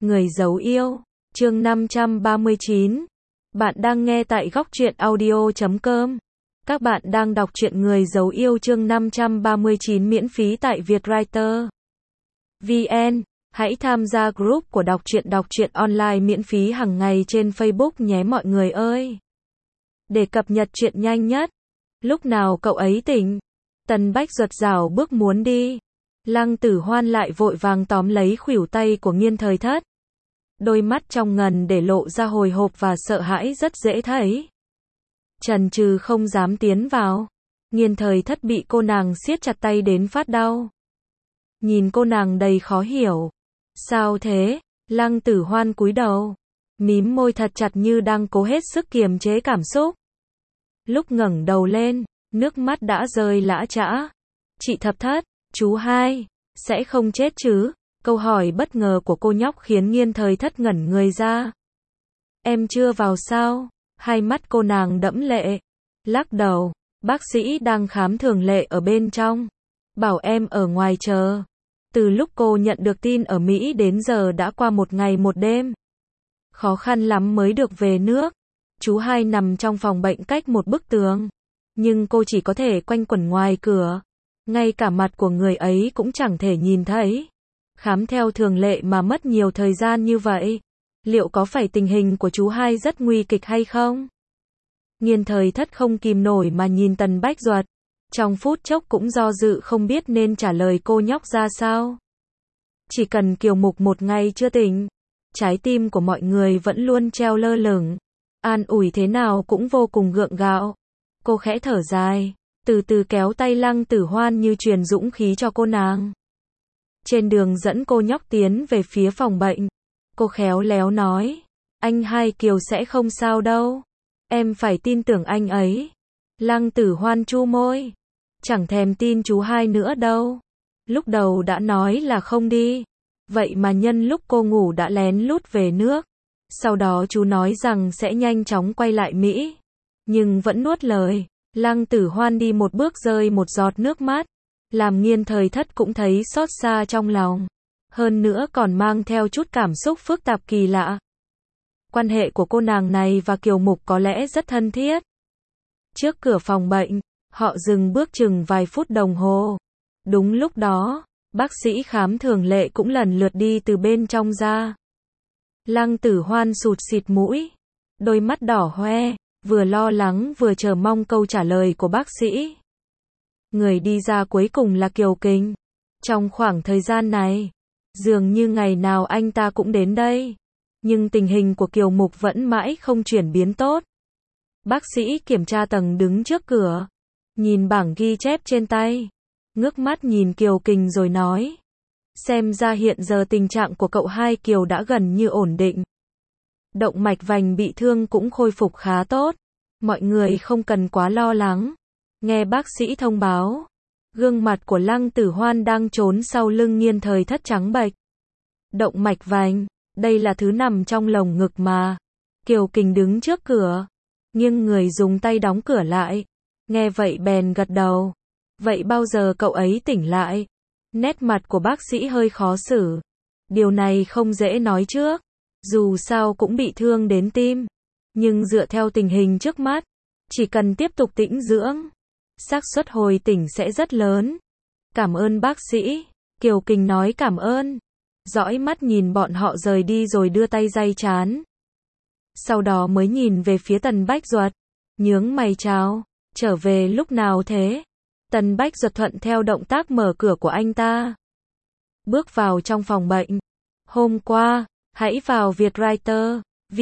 Người giấu yêu, chương 539. Bạn đang nghe tại Góc Truyện Audio.com. Các bạn đang đọc truyện Người giấu yêu chương 539 miễn phí tại Vietwriter VN. Hãy tham gia group của đọc truyện online miễn phí hàng ngày trên Facebook nhé mọi người ơi. Để cập nhật chuyện nhanh nhất. Lúc nào cậu ấy tỉnh? Tần Bách giật giảo bước muốn đi. Lăng Tử Hoan lại vội vàng tóm lấy khuỷu tay của Nghiên Thời Thất. Đôi mắt trong ngần để lộ ra hồi hộp và sợ hãi rất dễ thấy. Chần chừ không dám tiến vào. Nghiên Thời Thất bị cô nàng siết chặt tay đến phát đau. Nhìn cô nàng đầy khó hiểu. Sao thế? Lăng Tử Hoan cúi đầu, mím môi thật chặt như đang cố hết sức kiềm chế cảm xúc. Lúc ngẩng đầu lên, nước mắt đã rơi lã chã. Chị Thập Thất, chú hai, sẽ không chết chứ? Câu hỏi bất ngờ của cô nhóc khiến Nghiên Thời Thất ngẩn người ra. Em chưa vào sao? Hai mắt cô nàng đẫm lệ. Lắc đầu, bác sĩ đang khám thường lệ ở bên trong. Bảo em ở ngoài chờ. Từ lúc cô nhận được tin ở Mỹ đến giờ đã qua một ngày một đêm. Khó khăn lắm mới được về nước. Chú hai nằm trong phòng bệnh cách một bức tường. Nhưng cô chỉ có thể quanh quẩn ngoài cửa. Ngay cả mặt của người ấy cũng chẳng thể nhìn thấy. Khám theo thường lệ mà mất nhiều thời gian như vậy. Liệu có phải tình hình của chú hai rất nguy kịch hay không? Nghiên Thời Thất không kìm nổi mà nhìn Tần Bách Duật. Trong phút chốc cũng do dự không biết nên trả lời cô nhóc ra sao. Chỉ cần Kiều Mục một ngày chưa tỉnh, trái tim của mọi người vẫn luôn treo lơ lửng. An ủi thế nào cũng vô cùng gượng gạo. Cô khẽ thở dài, từ từ kéo tay Lăng Tử Hoan như truyền dũng khí cho cô nàng. Trên đường dẫn cô nhóc tiến về phía phòng bệnh, cô khéo léo nói, anh hai Kiều sẽ không sao đâu. Em phải tin tưởng anh ấy. Lăng Tử Hoan chu môi, chẳng thèm tin chú hai nữa đâu. Lúc đầu đã nói là không đi. Vậy mà nhân lúc cô ngủ đã lén lút về nước. Sau đó chú nói rằng sẽ nhanh chóng quay lại Mỹ. Nhưng vẫn nuốt lời. Lăng Tử Hoan đi một bước rơi một giọt nước mắt. Làm Nghiên Thời Thất cũng thấy xót xa trong lòng. Hơn nữa còn mang theo chút cảm xúc phức tạp kỳ lạ. Quan hệ của cô nàng này và Kiều Mục có lẽ rất thân thiết. Trước cửa phòng bệnh, họ dừng bước chừng vài phút đồng hồ. Đúng lúc đó, bác sĩ khám thường lệ cũng lần lượt đi từ bên trong ra. Lăng Tử Hoan sụt xịt mũi, đôi mắt đỏ hoe, vừa lo lắng vừa chờ mong câu trả lời của bác sĩ. Người đi ra cuối cùng là Kiều Kình. Trong khoảng thời gian này, dường như ngày nào anh ta cũng đến đây. Nhưng tình hình của Kiều Mục vẫn mãi không chuyển biến tốt. Bác sĩ kiểm tra tầng đứng trước cửa, nhìn bảng ghi chép trên tay, ngước mắt nhìn Kiều Kình rồi nói. Xem ra hiện giờ tình trạng của cậu hai Kiều đã gần như ổn định. Động mạch vành bị thương cũng khôi phục khá tốt. Mọi người không cần quá lo lắng. Nghe bác sĩ thông báo, gương mặt của Lăng Tử Hoan đang trốn sau lưng Nghiên Thời Thất trắng bệch. Động mạch vành, đây là thứ nằm trong lồng ngực mà. Kiều Kình đứng trước cửa, nghiêng người dùng tay đóng cửa lại. Nghe vậy bèn gật đầu. Vậy bao giờ cậu ấy tỉnh lại? Nét mặt của bác sĩ hơi khó xử. Điều này không dễ nói trước. Dù sao cũng bị thương đến tim. Nhưng dựa theo tình hình trước mắt, chỉ cần tiếp tục tĩnh dưỡng, xác suất hồi tỉnh sẽ rất lớn. Cảm ơn bác sĩ. Kiều Kình nói cảm ơn. Dõi mắt nhìn bọn họ rời đi rồi đưa tay day trán. Sau đó mới nhìn về phía Tần Bách Duật. Nhướng mày chào. Trở về lúc nào thế? Tần Bách Duật thuận theo động tác mở cửa của anh ta. Bước vào trong phòng bệnh. Hôm qua, hãy vào Vietwriter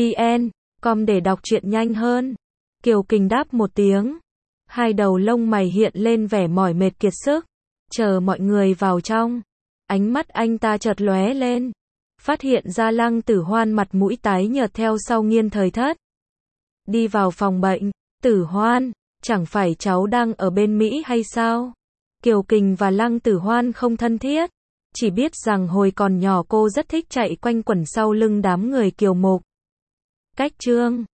VN.com để đọc truyện nhanh hơn. Kiều Kình đáp một tiếng. Hai đầu lông mày hiện lên vẻ mỏi mệt kiệt sức. Chờ mọi người vào trong. Ánh mắt anh ta chợt lóe lên. Phát hiện ra Lăng Tử Hoan mặt mũi tái nhợt theo sau Nghiên Thời Thất. Đi vào phòng bệnh. Tử Hoan, chẳng phải cháu đang ở bên Mỹ hay sao? Kiều Kình và Lăng Tử Hoan không thân thiết. Chỉ biết rằng hồi còn nhỏ cô rất thích chạy quanh quẩn sau lưng đám người Kiều Mục. Cách chương